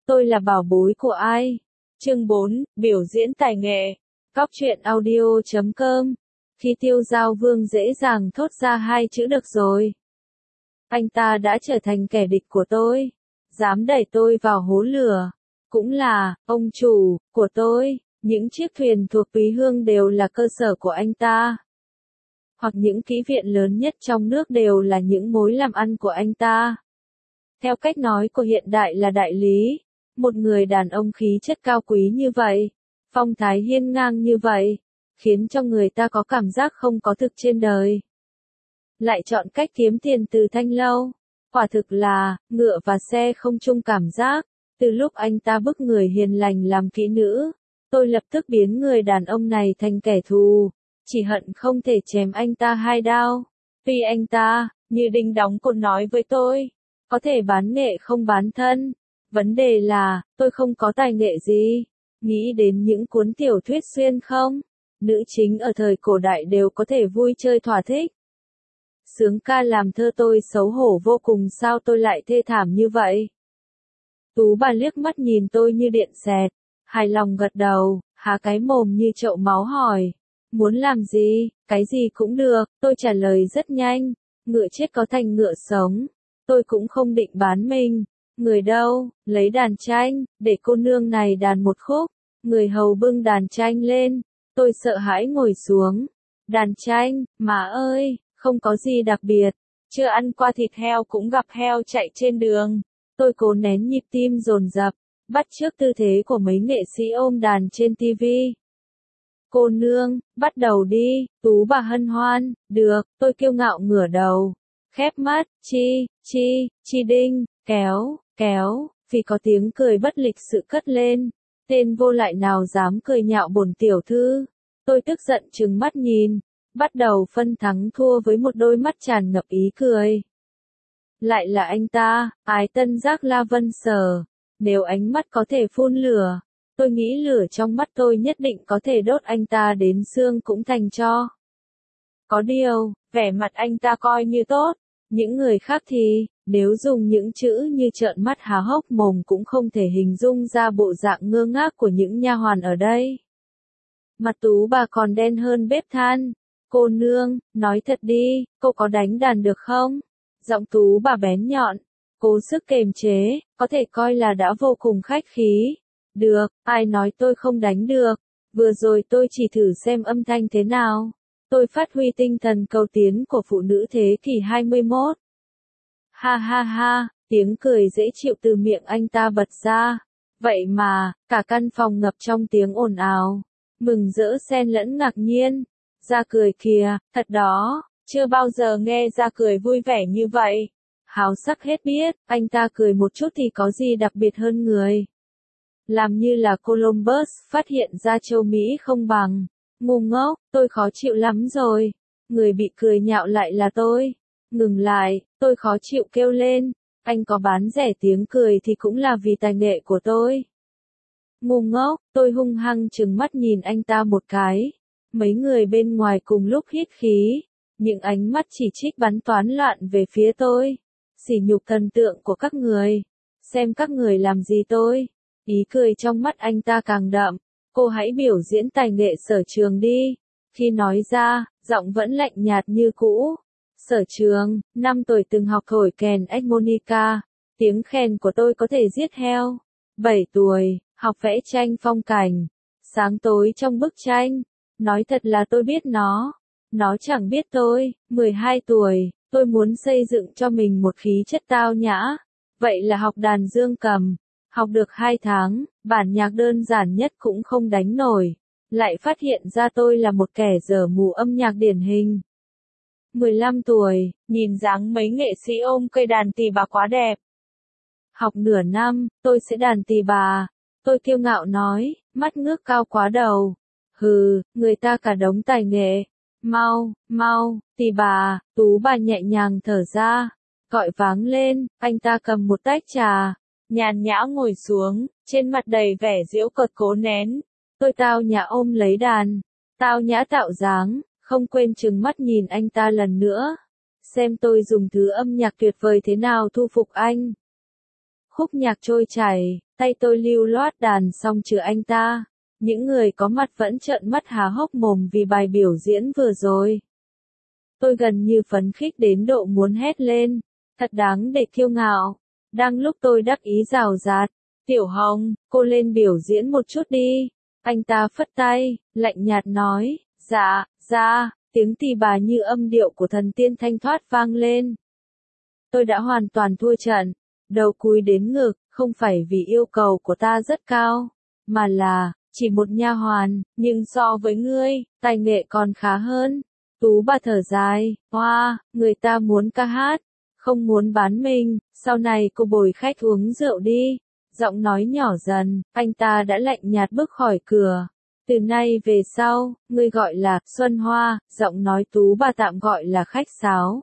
tôi là bảo bối của ai? Chương 4, biểu diễn tài nghệ. Cóc truyện audio.com. Khi Tiêu Giao Vương dễ dàng thốt ra hai chữ được rồi. Anh ta đã trở thành kẻ địch của tôi. Dám đẩy tôi vào hố lửa. Cũng là, ông chủ, của tôi. Những chiếc thuyền thuộc Quý Hương đều là cơ sở của anh ta. Hoặc những kỹ viện lớn nhất trong nước đều là những mối làm ăn của anh ta. Theo cách nói của hiện đại là đại lý. Một người đàn ông khí chất cao quý như vậy, phong thái hiên ngang như vậy, khiến cho người ta có cảm giác không có thực trên đời. Lại chọn cách kiếm tiền từ thanh lâu. Quả thực là, ngựa và xe không chung cảm giác. Từ lúc anh ta bức người hiền lành làm kỹ nữ, tôi lập tức biến người đàn ông này thành kẻ thù. Chỉ hận không thể chém anh ta hai đao. Vì anh ta, như đinh đóng cột nói với tôi, có thể bán nghệ không bán thân. Vấn đề là, tôi không có tài nghệ gì. Nghĩ đến những cuốn tiểu thuyết xuyên không? Nữ chính ở thời cổ đại đều có thể vui chơi thỏa thích. Sướng ca làm thơ tôi xấu hổ vô cùng, sao tôi lại thê thảm như vậy? Tú bà liếc mắt nhìn tôi như điện xẹt, hài lòng gật đầu, há cái mồm như chậu máu hỏi. Muốn làm gì? Cái gì cũng được, tôi trả lời rất nhanh. Ngựa chết có thành ngựa sống. Tôi cũng không định bán mình. Người đâu, lấy đàn tranh, để cô nương này đàn một khúc. Người hầu bưng đàn tranh lên. Tôi sợ hãi ngồi xuống. Đàn tranh, má ơi, không có gì đặc biệt. Chưa ăn qua thịt heo cũng gặp heo chạy trên đường. Tôi cố nén nhịp tim dồn dập, bắt chước tư thế của mấy nghệ sĩ ôm đàn trên tivi. Cô nương, bắt đầu đi, Tú bà hân hoan, được, tôi kiêu ngạo ngửa đầu. Khép mắt, chi đinh, kéo, vì có tiếng cười bất lịch sự cất lên. Tên vô lại nào dám cười nhạo bổn tiểu thư. Tôi tức giận trừng mắt nhìn, bắt đầu phân thắng thua với một đôi mắt tràn ngập ý cười. Lại là anh ta, Ái Tân Giác La Vân Sở. Nếu ánh mắt có thể phun lửa, tôi nghĩ lửa trong mắt tôi nhất định có thể đốt anh ta đến xương cũng thành tro. Có điều, vẻ mặt anh ta coi như tốt. Những người khác thì, nếu dùng những chữ như trợn mắt há hốc mồm cũng không thể hình dung ra bộ dạng ngơ ngác của những nha hoàn ở đây. Mặt Tú bà còn đen hơn bếp than. Cô nương, nói thật đi, cô có đánh đàn được không? Giọng Tú bà bén nhọn, cố sức kềm chế, có thể coi là đã vô cùng khách khí. Được, ai nói tôi không đánh được, vừa rồi tôi chỉ thử xem âm thanh thế nào. Tôi phát huy tinh thần cầu tiến của phụ nữ thế kỷ 21. Ha ha ha, tiếng cười dễ chịu từ miệng anh ta bật ra. Vậy mà, cả căn phòng ngập trong tiếng ồn ào, mừng rỡ xen lẫn ngạc nhiên. Ra cười kìa, thật đó, chưa bao giờ nghe ra cười vui vẻ như vậy. Háo sắc hết biết, anh ta cười một chút thì có gì đặc biệt hơn người. Làm như là Columbus phát hiện ra châu Mỹ không bằng. Ngu ngốc, tôi khó chịu lắm rồi. Người bị cười nhạo lại là tôi. Ngừng lại, tôi khó chịu kêu lên. Anh có bán rẻ tiếng cười thì cũng là vì tài nghệ của tôi. Ngu ngốc, tôi hung hăng trừng mắt nhìn anh ta một cái. Mấy người bên ngoài cùng lúc hít khí. Những ánh mắt chỉ trích bắn toán loạn về phía tôi. Sỉ nhục thần tượng của các người. Xem các người làm gì tôi. Ý cười trong mắt anh ta càng đậm. Cô hãy biểu diễn tài nghệ sở trường đi. Khi nói ra, giọng vẫn lạnh nhạt như cũ. Sở trường, 5 tuổi từng học thổi kèn harmonica. Tiếng kèn của tôi có thể giết heo. 7 tuổi, học vẽ tranh phong cảnh. Sáng tối trong bức tranh. Nói thật là tôi biết nó. Nó chẳng biết tôi. 12 tuổi, tôi muốn xây dựng cho mình một khí chất tao nhã. Vậy là học đàn dương cầm. Học được 2 tháng, bản nhạc đơn giản nhất cũng không đánh nổi. Lại phát hiện ra tôi là một kẻ dở mù âm nhạc điển hình. 15 tuổi, nhìn dáng mấy nghệ sĩ ôm cây đàn tỳ bà quá đẹp. Học nửa năm, tôi sẽ đàn tỳ bà. Tôi kiêu ngạo nói, mắt ngước cao quá đầu. Hừ, người ta cả đống tài nghệ. Mau, tỳ bà, Tú bà nhẹ nhàng thở ra. Gọi váng lên, anh ta cầm một tách trà. Nhàn nhã ngồi xuống, trên mặt đầy vẻ giễu cợt cố nén. Tôi tao nhã ôm lấy đàn. Tao nhã tạo dáng, không quên trừng mắt nhìn anh ta lần nữa. Xem tôi dùng thứ âm nhạc tuyệt vời thế nào thu phục anh. khúc nhạc trôi chảy, tay tôi lưu loát đàn xong trừ anh ta. Những người có mặt vẫn trợn mắt há hốc mồm vì bài biểu diễn vừa rồi. Tôi gần như phấn khích đến độ muốn hét lên, thật đáng để kiêu ngạo. Đang lúc tôi đắc ý rào rạt, Tiểu Hồng, cô lên biểu diễn một chút đi. Anh ta phất tay, lạnh nhạt nói, dạ, tiếng tỳ bà như âm điệu của thần tiên thanh thoát vang lên. Tôi đã hoàn toàn thua trận, đầu cúi đến ngực, không phải vì yêu cầu của ta rất cao, mà là, chỉ một nha hoàn, nhưng so với ngươi, tài nghệ còn khá hơn. Tú bà thở dài, hoa, người ta muốn ca hát, không muốn bán mình, sau này cô bồi khách uống rượu đi. Giọng nói nhỏ dần, anh ta đã lạnh nhạt bước khỏi cửa. Từ nay về sau, ngươi gọi là Xuân Hoa, giọng nói Tú bà tạm gọi là khách sáo.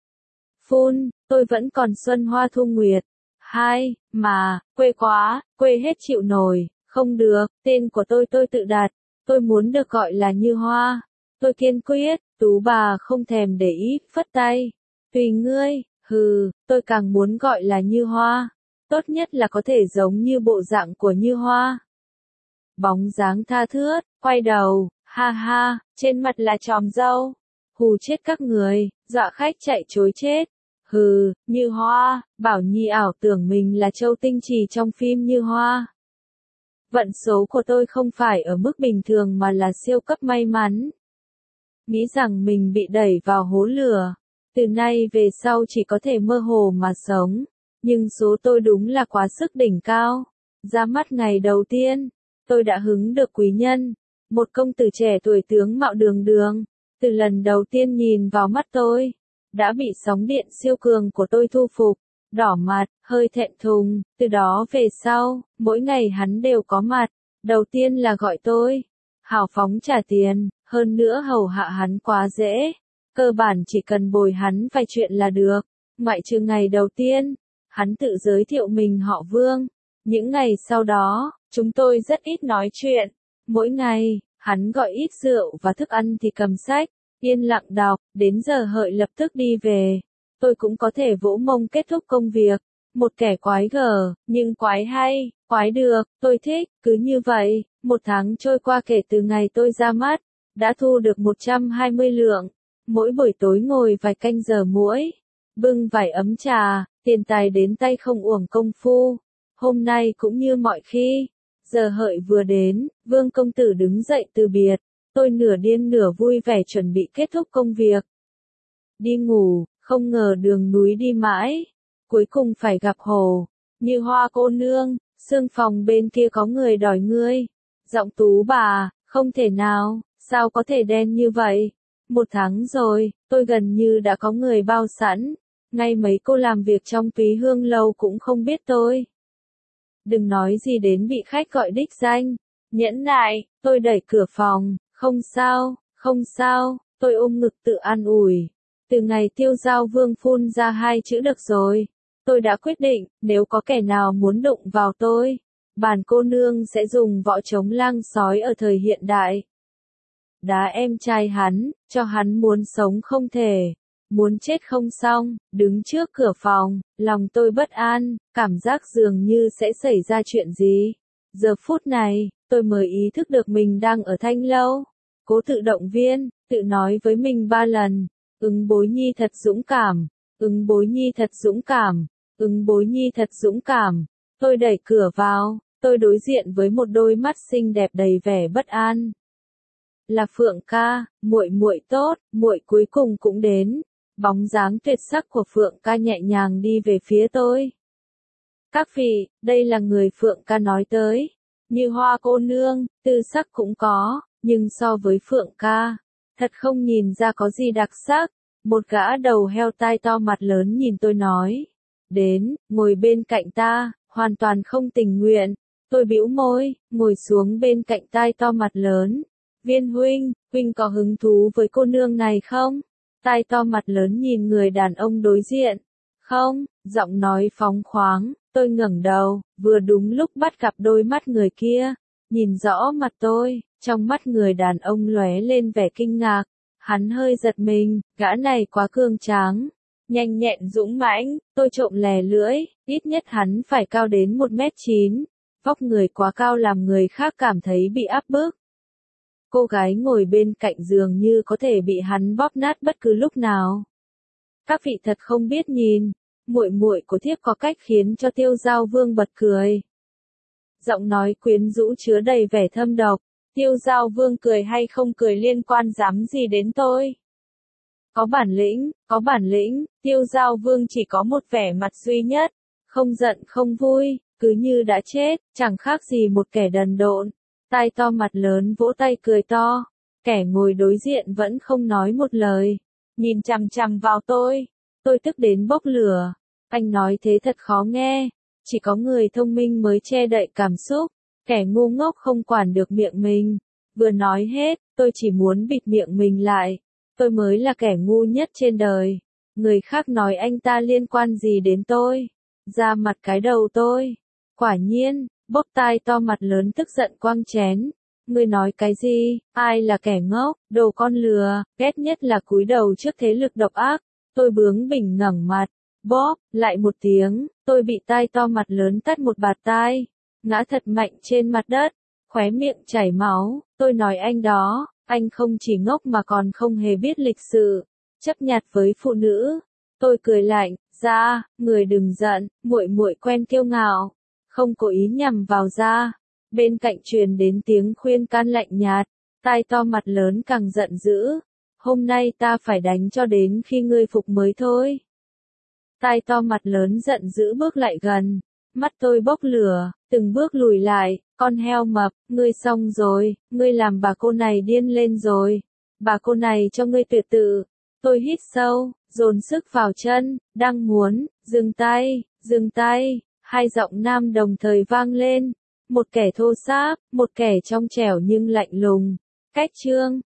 Phun, tôi vẫn còn Xuân Hoa Thu Nguyệt. Hai, mà, quê quá, quê hết chịu nổi, không được, tên của tôi tự đặt, tôi muốn được gọi là Như Hoa. Tôi kiên quyết, Tú bà không thèm để ý, phất tay. Tùy ngươi, hừ, tôi càng muốn gọi là Như Hoa. Tốt nhất là có thể giống như bộ dạng của Như Hoa. Bóng dáng tha thướt, quay đầu, ha ha, trên mặt là chòm râu. Hù chết các người, dọa khách chạy chối chết. Hừ, Như Hoa, Bảo Nhi ảo tưởng mình là Châu Tinh Trì trong phim Như Hoa. Vận số của tôi không phải ở mức bình thường mà là siêu cấp may mắn. Nghĩ rằng mình bị đẩy vào hố lửa. Từ nay về sau chỉ có thể mơ hồ mà sống. Nhưng số tôi đúng là quá sức đỉnh cao. Ra mắt ngày đầu tiên, tôi đã hứng được quý nhân. Một công tử trẻ tuổi tướng mạo đường đường. Từ lần đầu tiên nhìn vào mắt tôi, đã bị sóng điện siêu cường của tôi thu phục. Đỏ mặt, hơi thẹn thùng, từ đó về sau, mỗi ngày hắn đều có mặt. Đầu tiên là gọi tôi, hào phóng trả tiền, hơn nữa hầu hạ hắn quá dễ. Cơ bản chỉ cần bồi hắn vài chuyện là được. Ngoại trừ ngày đầu tiên, hắn tự giới thiệu mình họ Vương. Những ngày sau đó, chúng tôi rất ít nói chuyện. Mỗi ngày, hắn gọi ít rượu và thức ăn thì cầm sách, yên lặng đọc, đến giờ hợi lập tức đi về. Tôi cũng có thể vỗ mông kết thúc công việc. Một kẻ quái gở, nhưng quái hay, quái được, tôi thích, cứ như vậy, một tháng trôi qua kể từ ngày tôi ra mắt, đã thu được 120 lượng. Mỗi buổi tối ngồi vài canh giờ muỗi, bưng vài ấm trà, tiền tài đến tay không uổng công phu. Hôm nay cũng như mọi khi, giờ hợi vừa đến, Vương công tử đứng dậy từ biệt, tôi nửa điên nửa vui vẻ chuẩn bị kết thúc công việc. Đi ngủ, không ngờ đường núi đi mãi, cuối cùng phải gặp Hồ, Như Hoa cô nương, sương phòng bên kia có người đòi ngươi. Giọng Tú bà, không thể nào, sao có thể đen như vậy? 1 tháng rồi, tôi gần như đã có người bao sẵn, ngay mấy cô làm việc trong Túy Hương lâu cũng không biết tôi. Đừng nói gì đến bị khách gọi đích danh. Nhẫn nại, tôi đẩy cửa phòng, không sao, tôi ôm ngực tự an ủi. Từ ngày Tiêu Giao Vương phun ra 2 chữ được rồi. Tôi đã quyết định, nếu có kẻ nào muốn đụng vào tôi, bản cô nương sẽ dùng võ chống lang sói ở thời hiện đại. Đá em trai hắn, cho hắn muốn sống không thể, muốn chết không xong, đứng trước cửa phòng, lòng tôi bất an, cảm giác dường như sẽ xảy ra chuyện gì. Giờ phút này, tôi mới ý thức được mình đang ở Thanh Lâu. Cố tự động viên, tự nói với mình 3 lần, Bối Nhi thật dũng cảm, Bối Nhi thật dũng cảm, Bối Nhi thật dũng cảm. Tôi đẩy cửa vào, tôi đối diện với một đôi mắt xinh đẹp đầy vẻ bất an. Là Phượng ca, muội tốt, muội cuối cùng cũng đến. Bóng dáng tuyệt sắc của Phượng ca nhẹ nhàng đi về phía tôi. Các vị, đây là người Phượng ca nói tới. Như Hoa cô nương, tư sắc cũng có, nhưng so với Phượng ca, thật không nhìn ra có gì đặc sắc. Một gã đầu heo tai to mặt lớn nhìn tôi nói. Đến, ngồi bên cạnh ta, hoàn toàn không tình nguyện. Tôi bĩu môi, ngồi xuống bên cạnh tai to mặt lớn. Viên huynh có hứng thú với cô nương này không? Tai to mặt lớn nhìn người đàn ông đối diện. Không, giọng nói phóng khoáng, tôi ngẩng đầu, vừa đúng lúc bắt gặp đôi mắt người kia. Nhìn rõ mặt tôi, trong mắt người đàn ông lóe lên vẻ kinh ngạc. Hắn hơi giật mình, gã này quá cường tráng. nhanh nhẹn dũng mãnh, tôi trộm lè lưỡi, ít nhất hắn phải cao đến 1m9, vóc người quá cao làm người khác cảm thấy bị áp bức. Cô gái ngồi bên cạnh giường như có thể bị hắn bóp nát bất cứ lúc nào. Các vị thật không biết nhìn, muội muội của thiếp có cách khiến cho Tiêu Giao Vương bật cười. Giọng nói quyến rũ chứa đầy vẻ thâm độc, Tiêu Giao Vương cười hay không cười liên quan dám gì đến tôi. Có bản lĩnh, Tiêu Giao Vương chỉ có một vẻ mặt duy nhất, không giận không vui, cứ như đã chết, chẳng khác gì một kẻ đần độn. Tai to mặt lớn vỗ tay cười to, kẻ ngồi đối diện vẫn không nói một lời, nhìn chằm chằm vào tôi tức đến bốc lửa. Anh nói thế thật khó nghe, chỉ có người thông minh mới che đậy cảm xúc, kẻ ngu ngốc không quản được miệng mình. Vừa nói hết, tôi chỉ muốn bịt miệng mình lại, tôi mới là kẻ ngu nhất trên đời. Người khác nói anh ta liên quan gì đến tôi, ra mặt cái đầu tôi. Quả nhiên, bốc tai to mặt lớn tức giận quăng chén. Ngươi nói cái gì, ai là kẻ ngốc, đồ con lừa, ghét nhất là cúi đầu trước thế lực độc ác. Tôi bướng bỉnh ngẩng mặt, bóp, lại một tiếng, tôi bị tai to mặt lớn tát một bạt tai, ngã thật mạnh trên mặt đất, khóe miệng chảy máu. Tôi nói anh đó, anh không chỉ ngốc mà còn không hề biết lịch sự, chấp nhặt với phụ nữ. Tôi cười lạnh, ra, người đừng giận, muội muội quen kiêu ngạo, không cố ý nhằm vào ra. Bên cạnh truyền đến tiếng khuyên can lạnh nhạt, tai to mặt lớn càng giận dữ. Hôm nay ta phải đánh cho đến khi ngươi phục mới thôi. Tai to mặt lớn giận dữ bước lại gần, mắt tôi bốc lửa, từng bước lùi lại, con heo mập, ngươi xong rồi, ngươi làm bà cô này điên lên rồi, bà cô này cho ngươi tuyệt tự. Tôi hít sâu, dồn sức vào chân, đang muốn, dừng tay, hai giọng nam đồng thời vang lên, một kẻ thô sáp, một kẻ trong trẻo nhưng lạnh lùng. Cách chương